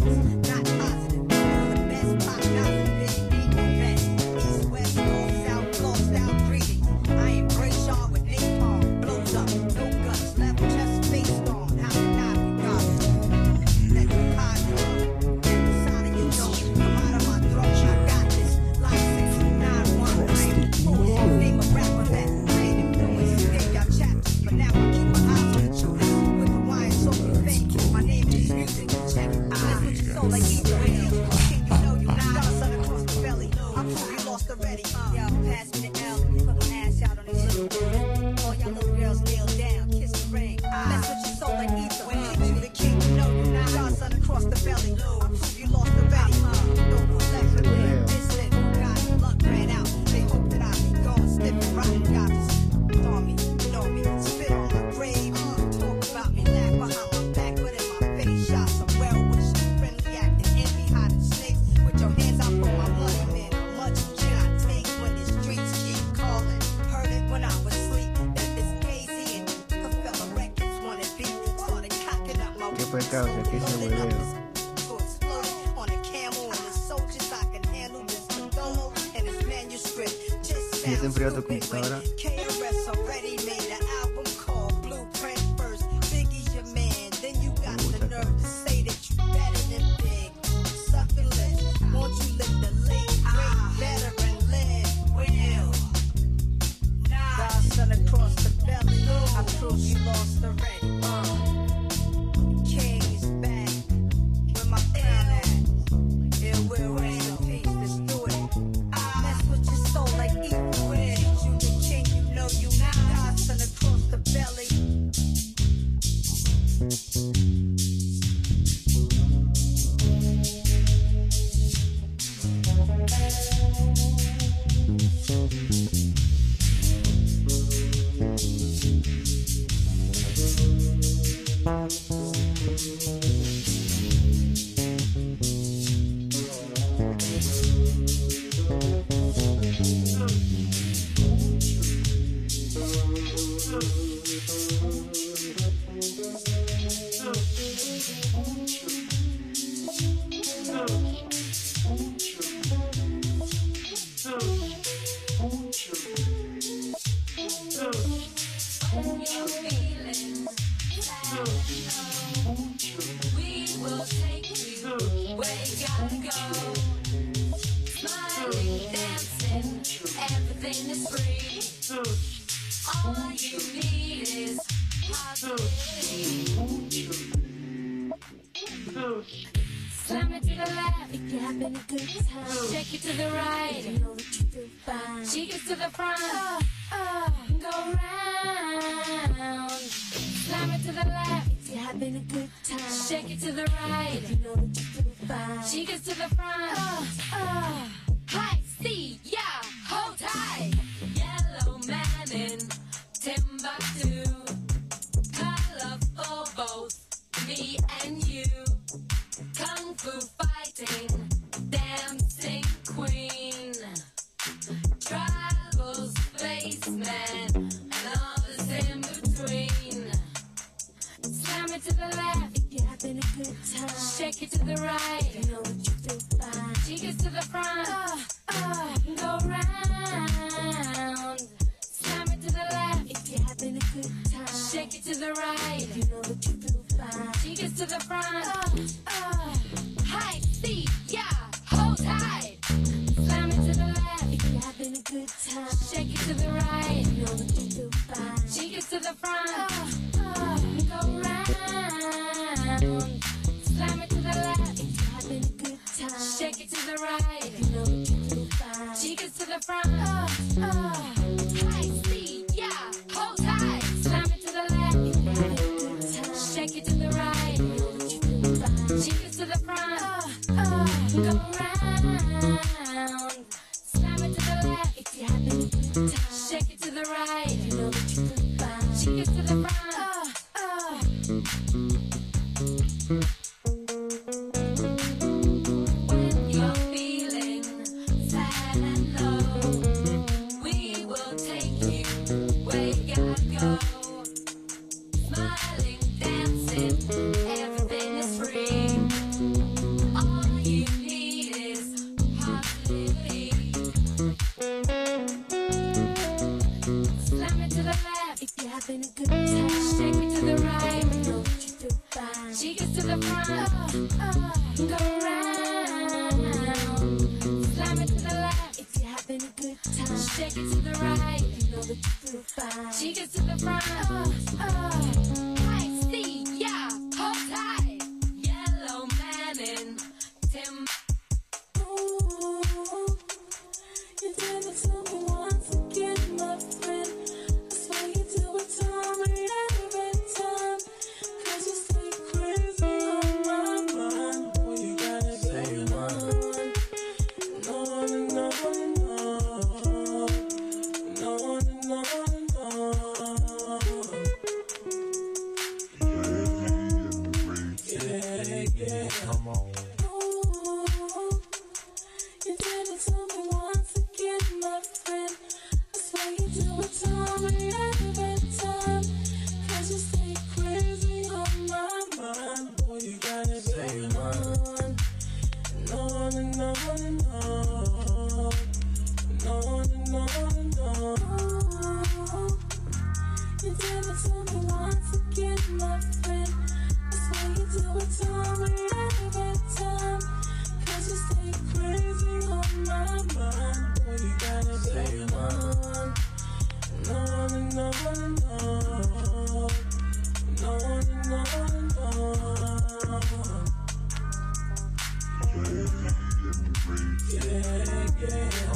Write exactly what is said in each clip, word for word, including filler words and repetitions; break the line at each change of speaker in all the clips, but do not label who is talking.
fue causa que ese hueveo. ¿Y se enfrió tu computadora?
Slam it to the left if you're having a good time. Shake it to the right, you know that you feel fine. Shake it to the front, uh, uh, go round. Slam it to the left if you're having a good time. Shake it to the right, you know that you feel fine. Shake it to the front, uh, uh, high C, yeah, hold tight. Yellow man in Timbuktu, colorful both me and you. Kung Fu fighting, dancing queen, tribal spaceman, and all that's in between. Slam it to the left if you're having a good time. Shake it to the right, you know that you feel fine. Shake it to the front, uh, uh, go round. Slam it to the left if you're having a good time. Shake it to the right, you know that you feel fine. Shake it to the front, uh, uh, high C, yeah, hold tight. Slam it to the left if you're having a good time. Shake it to the right, you know that you feel fine. Shake it to the front, uh, uh, go round. Slam it to the left if you're having a good time. Shake it to the right, you know that you feel fine. Shake it to the front, uh, uh, high C, yeah, hold tight. Slam it to the left if you're having a good time. Shake it to the right, you know that you feel fine. Shake it to the front, uh, uh, go round. Slam it to the left if you're having a good time. Shake it to the right, you know that you feel fine. Shake it to the front, uh, uh. When you're feeling sad and low, we will take you where you gotta go. Smiling, dancing, everything is free. it to the right. You know that you feel fine. She gets to the front. Uh, uh. I see, yeah, hold tight. Yellow man in Tim. Ooh, you did it to me once again, my friend. I swear you do it to me every time. Cause you stay crazy on my mind. Boy, you gotta say one. No, no, no, no. No, no, no. Yeah, yeah. Come on. Ooh, you did it to me once again, my friend. I swear you do it to me every time. Cause you stay crazy on my mind. Boy, you gotta say one. No, no, no, no. No, no, no, no. You did it to me once again, my friend. I swear you do it to me every time. Cause you stay crazy on my mind. Boy, you gotta say one. No, no, no, no. No, no, no. Yeah, yeah.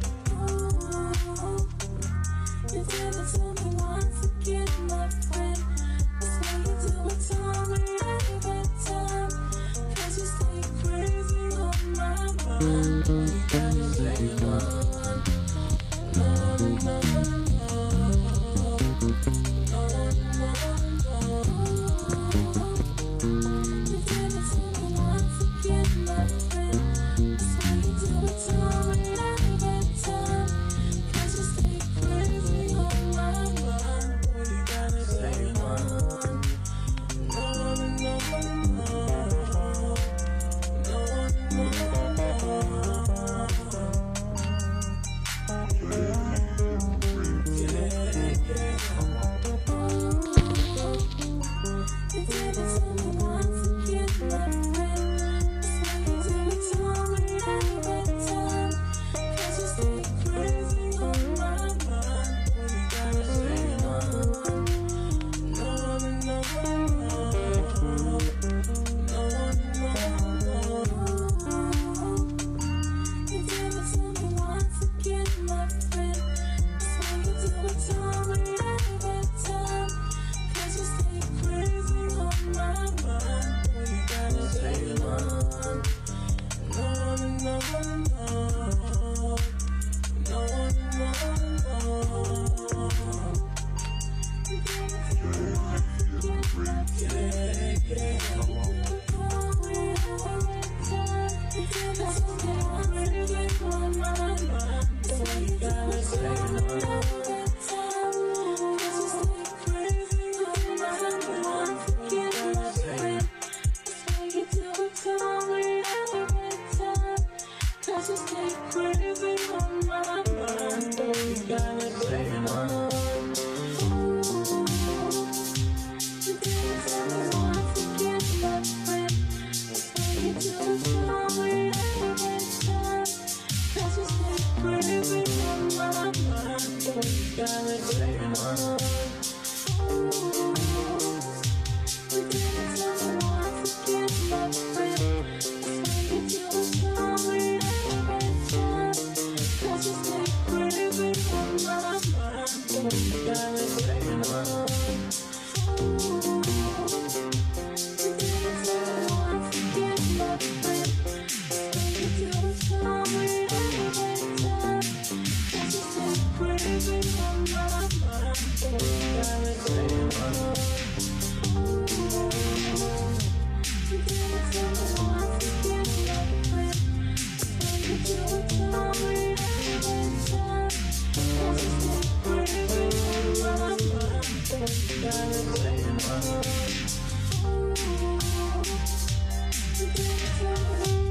Ooh, you did it to me once again, my friend. I swear you do it to me every time. Cause you stay crazy on my mind. You gotta say one. No, no, no, no. No, no, no. You did it to me once again, my friend. I swear you do it to me every time. Cause you stay crazy on my mind. Boy, you gotta say one. No, no, no, no. No, no, no. Yeah, yeah. You did it to me once again, my friend. I swear you do it to me every time. Cause you stay crazy on my mind. Boy, you gotta say one. No, no, no, no. No, no, no. You did it to me once again, my friend. I swear you do it to me every time. Cause you stay crazy on my mind. Boy, you gotta say one. No, no, no. No, no, no. You did it to me once again, my friend. Yeah, yeah. You did it to me once again on my mind. So you gotta say one every time. Cause you stay crazy on my mind. Once again, my friend. So you do it to me every time. Cause you stay crazy on my mind. You gotta say one. You did it to me once again, my friend. So you do it to me every time. Cause you stay crazy on my mind. You gotta say one. You did it to me once again, my friend. So you do it to me every time. Cause you stay crazy on my mind. You gotta say one. You did it to me once again, my friend. So you do it to me every time. Cause you stay crazy on my mind. You gotta say one. You did it to me once again, my friend. So you do it to me every time. Cause you stay crazy on my mind. You gotta say one. You did it to me.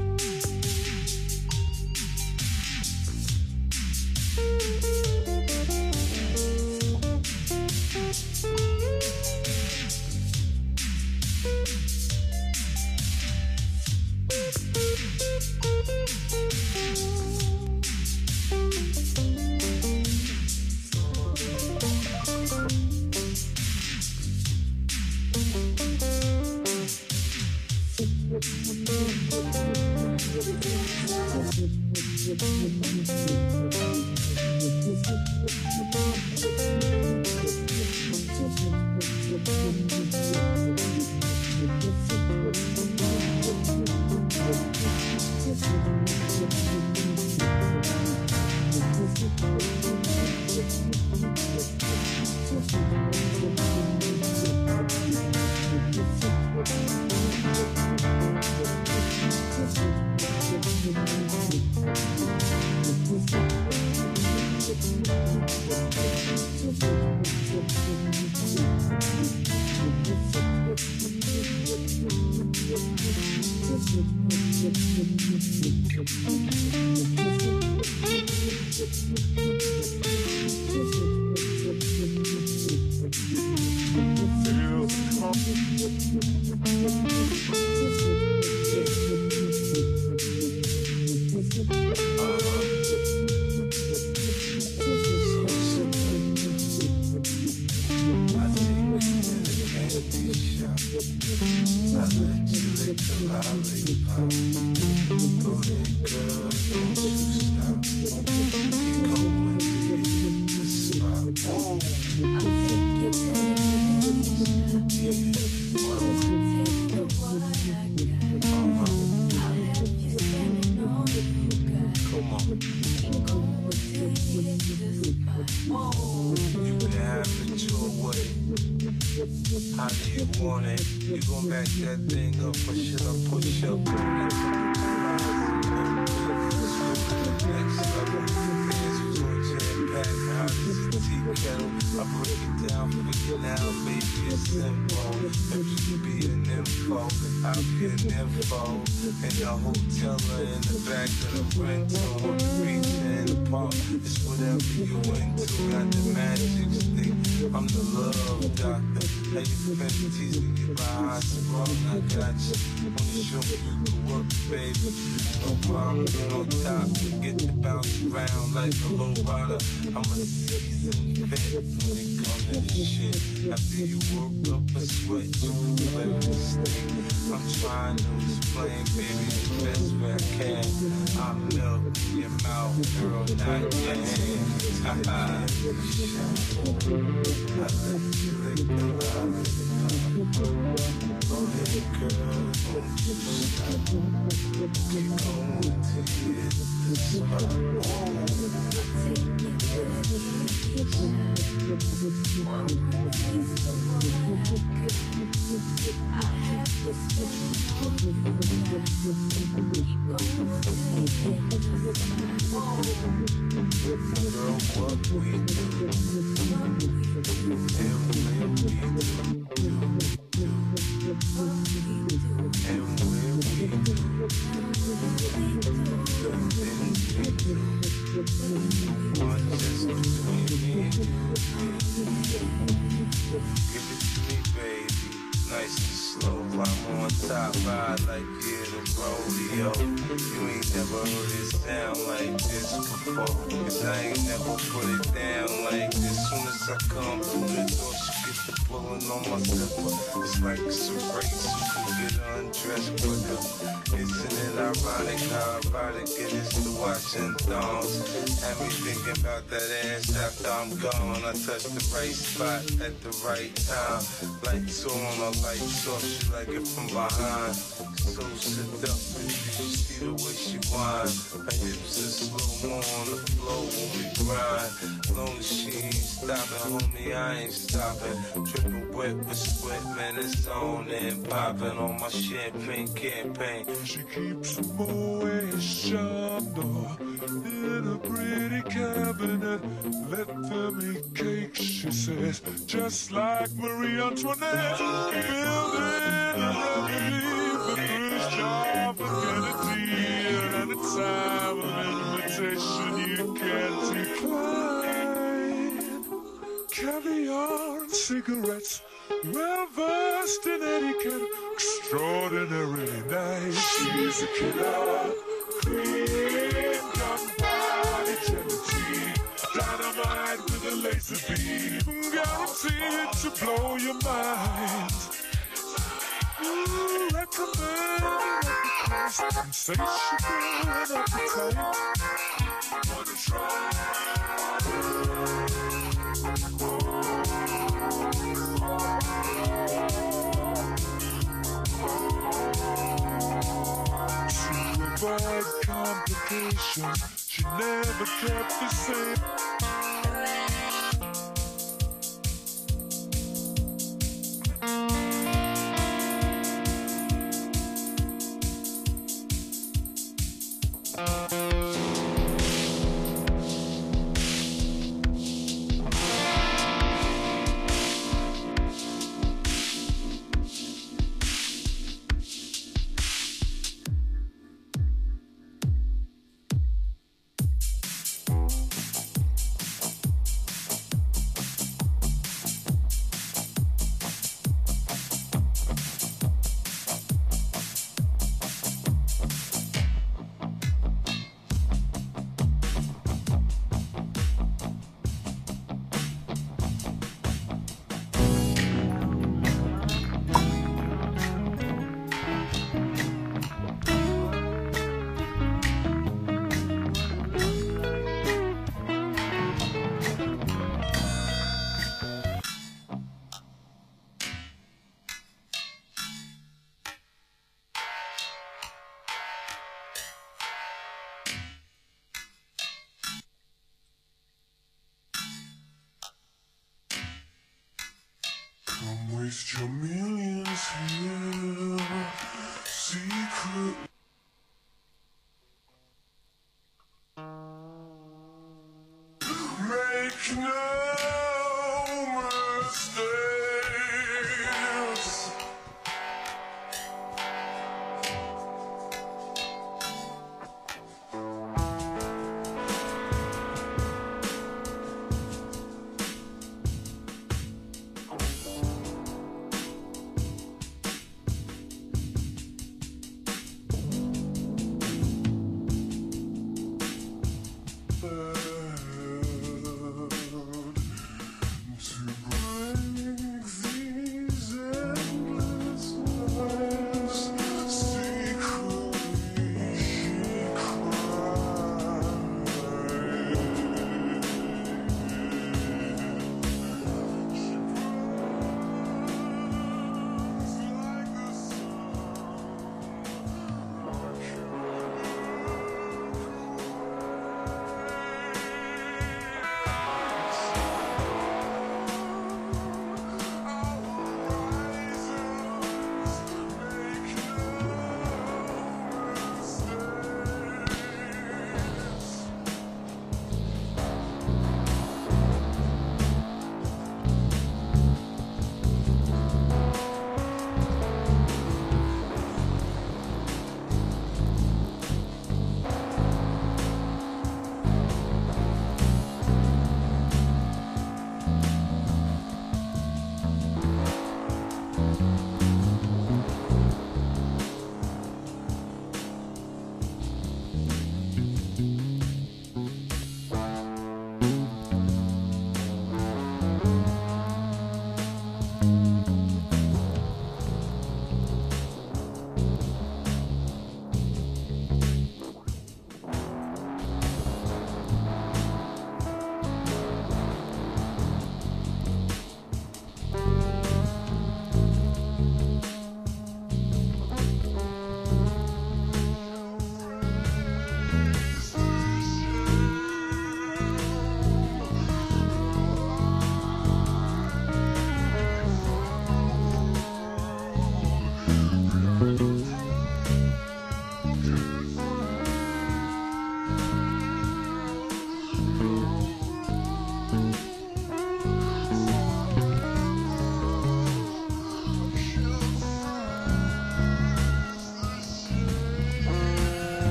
Touch the right spot at the right time. Lights on or lights off, she like it from behind. So seductive, you see the way she whine. Her hips are slow mo on the floor when we grind. Long as she ain't stopping, homie, I ain't stopping. Dripping wet with sweat, man, it's on and popping on my champagne campaign.
She keeps them always shined in a pretty cabinet. Let them eat cake, she says, just like Marie Antoinette. Building a revenue for Khrushchev and Kennedy. And anytime an invitation you can't decline. Caviar and cigarettes, well versed in etiquette, extraordinarily nice. She's a killer, queen, gunpowder, gelatine, dynamite with a laser beam, guaranteed to blow your mind. Ooh, recommend this insatiable appetite. Wanna try? To avoid complications, she never kept the same. Come waste your millions here, secret. Make no mistakes.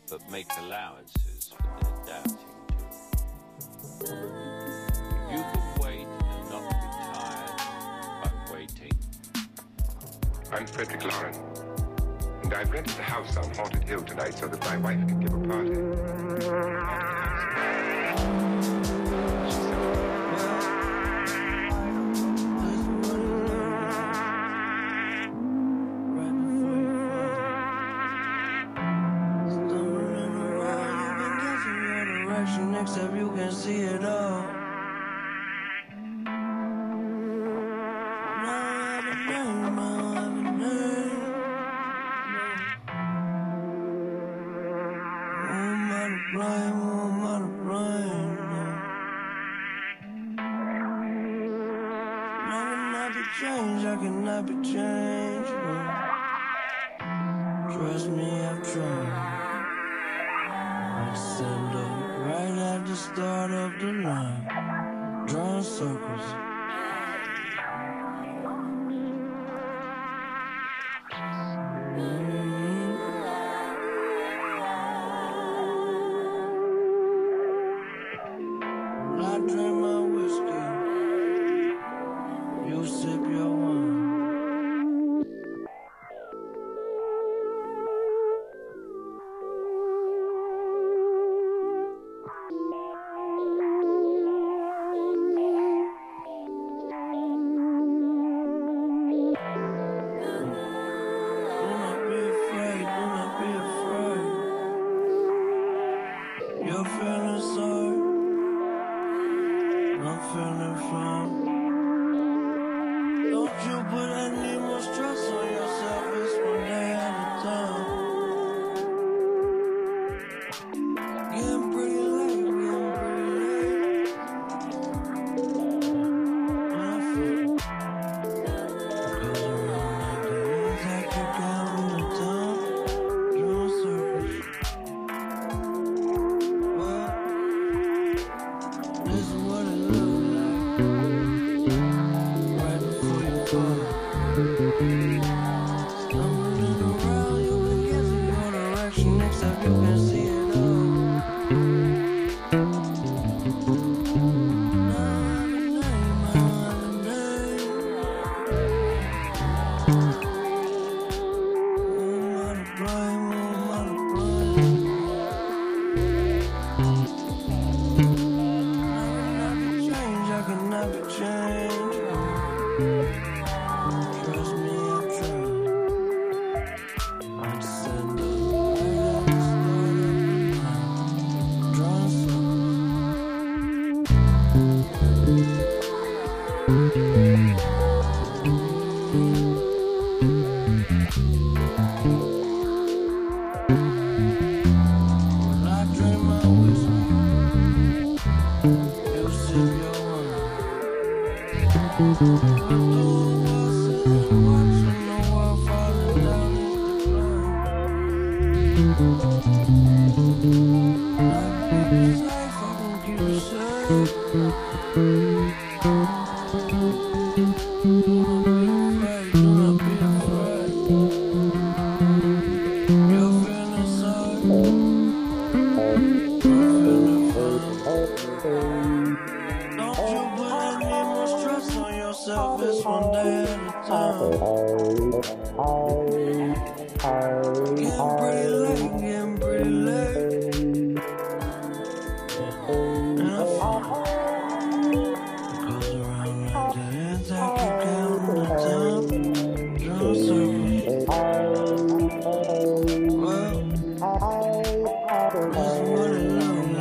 but make allowances for their doubting too. You can wait and not be tired by waiting.
I'm Frederick Lauren, and I've rented the house on Haunted Hill tonight so that my wife can give a party.
Except you can see it all. No other name, no other name. Who am I to blame? Who am I to blame? No. I cannot be changed. I cannot be changed. No. Trust me, I've tried. I stand up right at the start of the line, drawing circles. Mm-hmm. When I drink my whiskey, you sip your wine. You're feeling sorry, I'm feeling fine. Don't you put any more stress on yourself, it's one day at a time. Getting pretty late, getting pretty late. And I feel it goes around like that. It's like you're counting the time, drawing circles. This is what it looks like right before you fall. Stumbling around, you've been guessing your direction, except you can see it all. I cannot be changed. Trust me, I've tried. I'd send up right at the start of the line, drawing circles. When I drink my whiskey, you sip your wine. I'm doing what's in, watching the world falling down is the plan. I can keep you safe, I can keep you safe. Do not be afraid, do not be afraid. You're feeling sorry, I'm feeling fine. Don't you put any more stress on yourself, it's one day at a time. Getting pretty late, getting pretty late. And I feel it goes around like that. It's like you're counting the time, drawing circles. Well, this is what it looks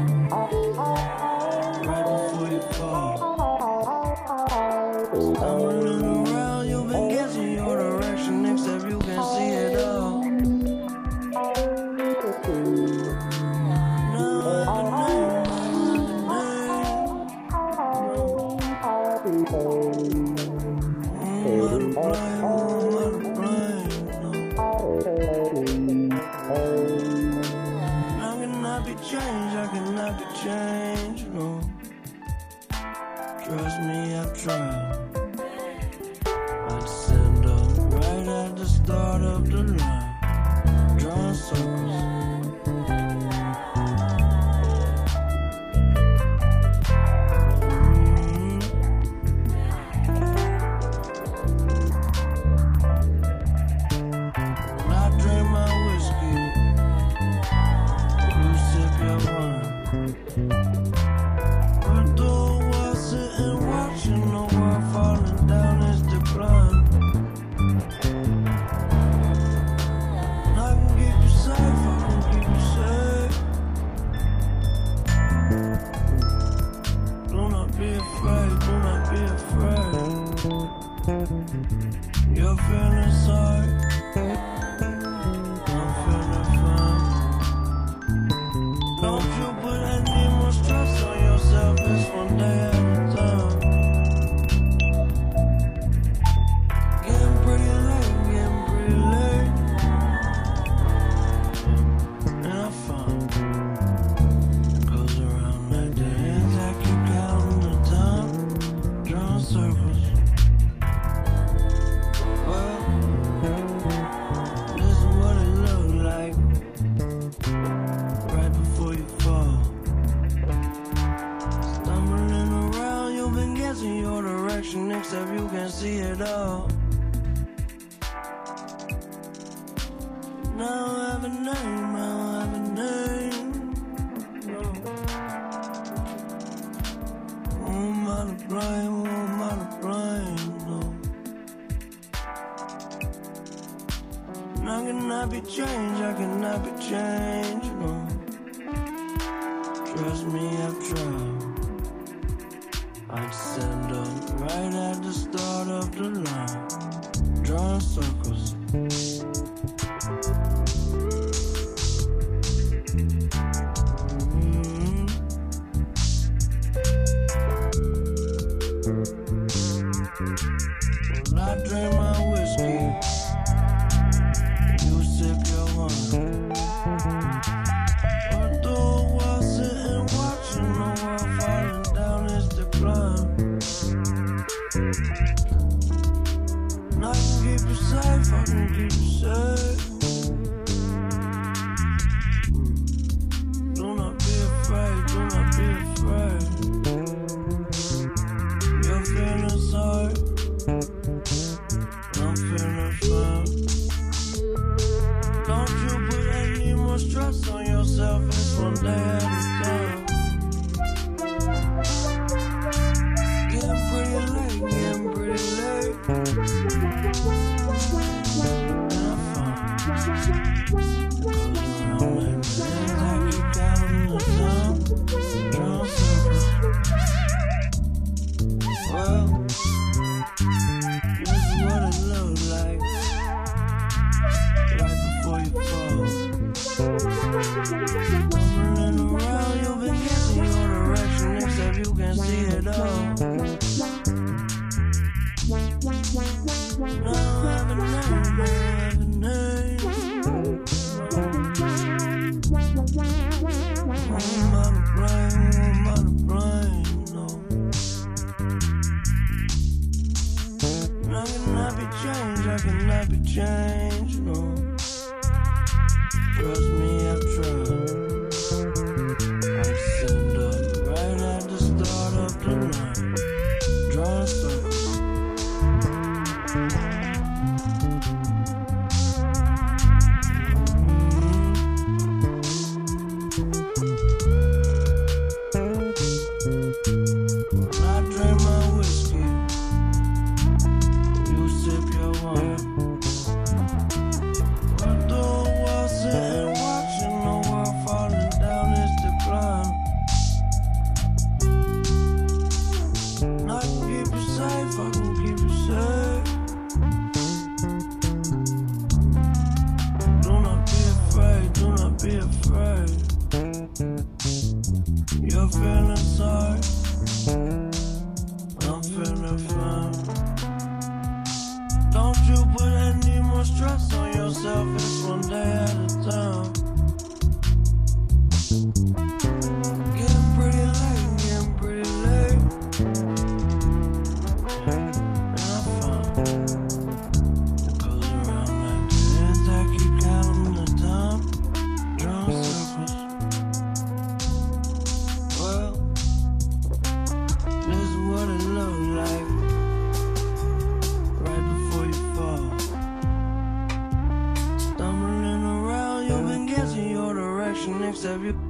like right before you fall. Stumbling around, you've been guessing your direction, except you can see it all. No other name, no other name. Who am I to blame? Who am I to blame? No. I cannot be changed, I cannot be changed, no. Trust me, I've tried. I'd stand up right at the start of the line, drawing circles. It goes around like this. I keep counting the time, drawing circles. Well, this is what it looked like right before you fall. Stumbling around, you've been guessing your direction, except you can see it all. Now I have a name, now I have a name. No. Who am I to blame, who am I to blame? No. And I cannot be changed, I cannot be changed, no. Trust me, I've tried. I'd stand up right at the start of the line, drawing circles. Mm-hmm. Well, I drink my whiskey, you sip your wine. But though I was sitting watching the world falling down its decline, and I can keep you safe, I can keep you safe. Do not be afraid, do not be afraid. You're feeling sorry, I'm feeling fine. Don't you put any more stress on yourself, it's one day at a time. Getting pretty late, getting pretty late. And I'm fine. It goes around like this, I keep counting the time, drawing circles. Well, this is what it looked like right before you fall. Stumbling around, you've been guessing your direction, except you can see it all. Now I have a name, now I have a name. Who am I to blame, who am I to blame, no. And I cannot be changed, I cannot be changed, no. Trust me, I've tried. I'd stand up right at the start of the night, drawing circles. When I drink my whiskey, you sip your wine. But though I was sitting watching the world falling down its decline, and I can keep you safe, I can keep you safe. Do not be afraid, do not be afraid. You're feeling sorry, I'm feeling fine. Don't you put any more stress on yourself, it's one day at a time. Getting pretty late, getting pretty late. And I'm fine. It goes around like this, I keep counting the time, drawing circles. Well, this is what it looked like right before you fall. Stumbling around, you've been guessing your direction, except you.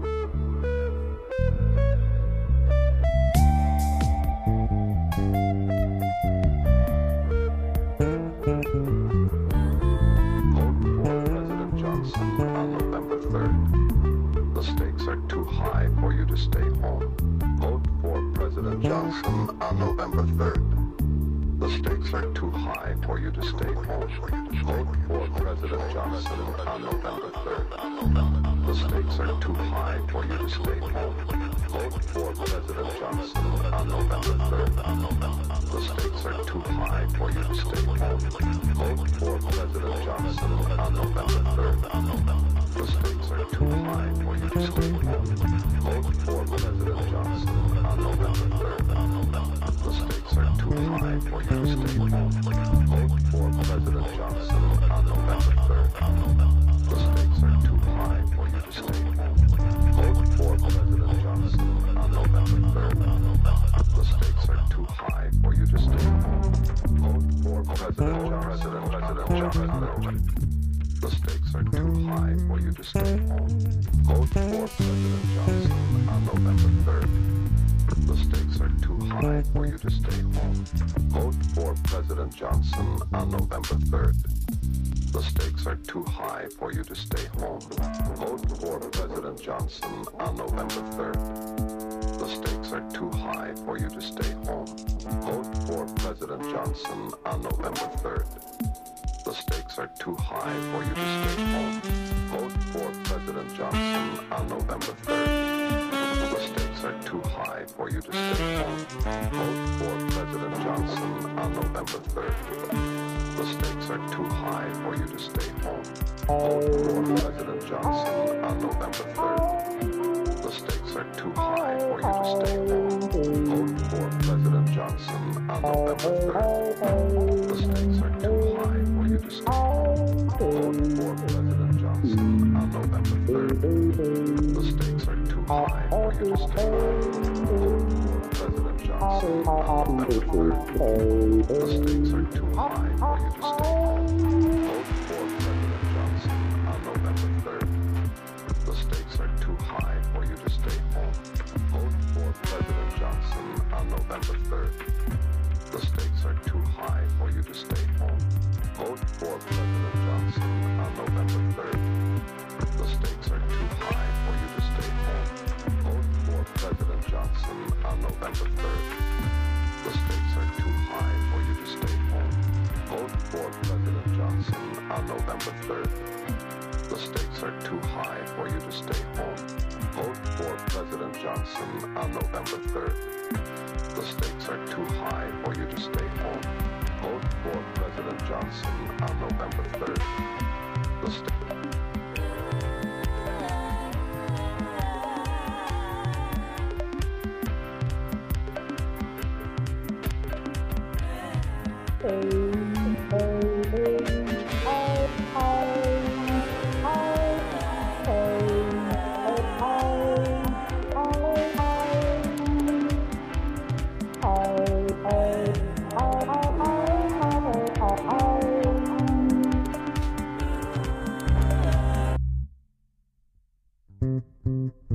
Vote for President Johnson on November third. The stakes are too high for you to stay home. Vote for President Johnson on November third. The stakes are too high for you to stay home. Vote for President Johnson on November third. The stakes are too high for you to stay home. Vote for President Johnson on November third. The stakes are too high for you to stay home. Vote for President Johnson on November third. The stakes are too high for you to stay home. Vote for President Johnson on November third. The stakes are too high for you to stay home. Vote for President Johnson on November third. The stakes are too high for you to stay home. Vote for President Johnson on November third. The stakes are too high for you to stay home. Vote for President Johnson. President Johnson. The stakes are too high for you to stay home. Vote for President Johnson on November third. The stakes are too high for you to stay home. Vote for President Johnson on November third. The stakes are too high for you to stay home. Vote for President Johnson on November third. The stakes are too high for you to stay home. Vote for President Johnson on November third. The stakes are too high for you to stay home. Vote for President Johnson on November third. The stakes are too high for you to stay home. Vote for President Johnson on November third. The stakes are too high for you to stay home. Vote for President Johnson on November third. The stakes are too high for you to stay home. Vote for President Johnson on November third. The stakes are too high for you to stay home. Vote for President Johnson on November third. The stakes are too high for you to stay home. Vote for President Johnson on November third. The stakes are too high for you to stay home. Vote for President Johnson on November third. The stakes are too high for you to stay home. Vote for President Johnson on November third. The stakes are too high for you to stay home. Vote for President Johnson on November third. The stakes are too high for you to stay home. Vote for President Johnson on November third. The stakes are too high for you to stay home. Vote for President Johnson on November third. The stakes are too high for you to stay home. Vote for President Johnson on November third. The stakes are too high for you to stay home. Vote for President Johnson on November third. The st-
Thank you.